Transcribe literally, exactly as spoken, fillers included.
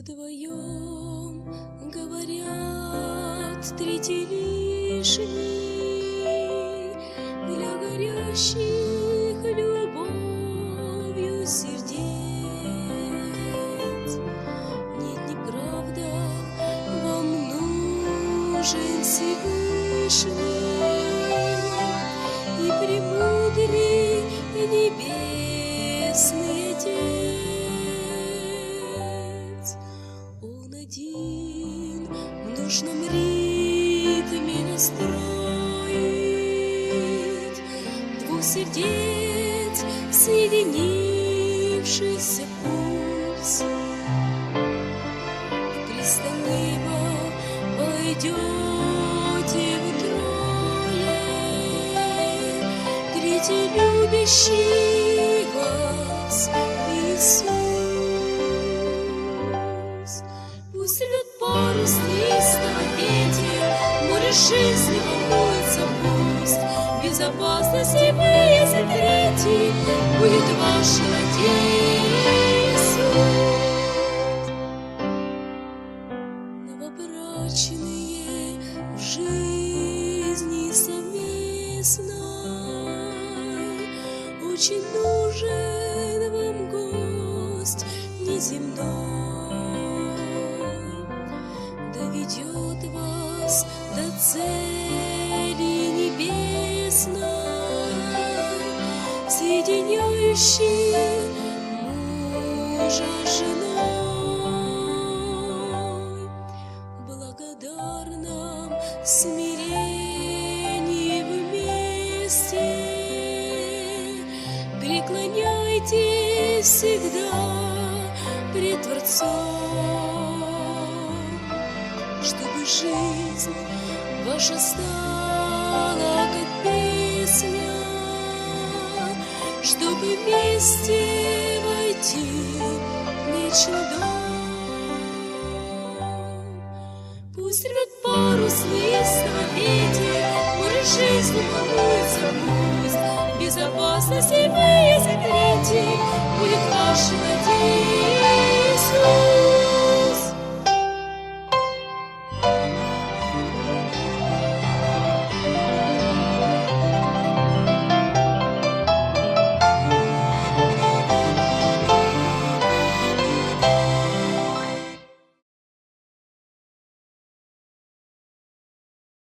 Вдвоем говорят третий лишний для горящих любовью сердец. Нет, неправда, вам нужен Всевышний и премудрый небесный Отец. Он один в нужном ритме настроит двух сердец соединившийся пульс. В пристань неба пойдете втрое, третий любящий вас Иисус. Пусть рвет парус листого ветер, море жизни волнуется пусть. Безопасности вы, если третий будет ваш Иисус. Новобрачные в жизни совместной очень нужен вам гость неземной. Доведет вас до цели небесной, соединяющий мужа с женой. В благодарном смирении вместе преклоняйтесь всегда пред Творцом, чтобы жизнь ваша стала как песня, чтобы вместе войти в вечный дом. Пусть рвет парус листого ветер, море жизни волнуется пусть. Безопасности вы, если третий будет ваш